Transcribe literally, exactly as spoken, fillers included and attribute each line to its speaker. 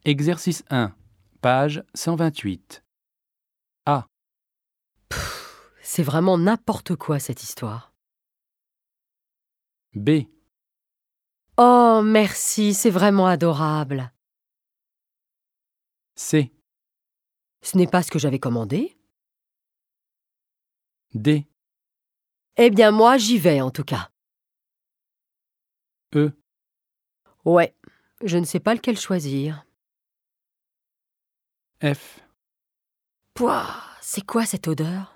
Speaker 1: Exercice un, page cent vingt-huit. A.
Speaker 2: C'est vraiment n'importe quoi cette histoire.
Speaker 1: B.
Speaker 2: Oh, merci, c'est vraiment adorable.
Speaker 1: C.
Speaker 2: Ce n'est pas ce que j'avais commandé?
Speaker 1: D.
Speaker 2: Eh bien moi, j'y vais en tout cas.
Speaker 1: E.
Speaker 2: Ouais, je ne sais pas lequel choisir.
Speaker 1: F.
Speaker 2: Pouah, c'est quoi cette odeur?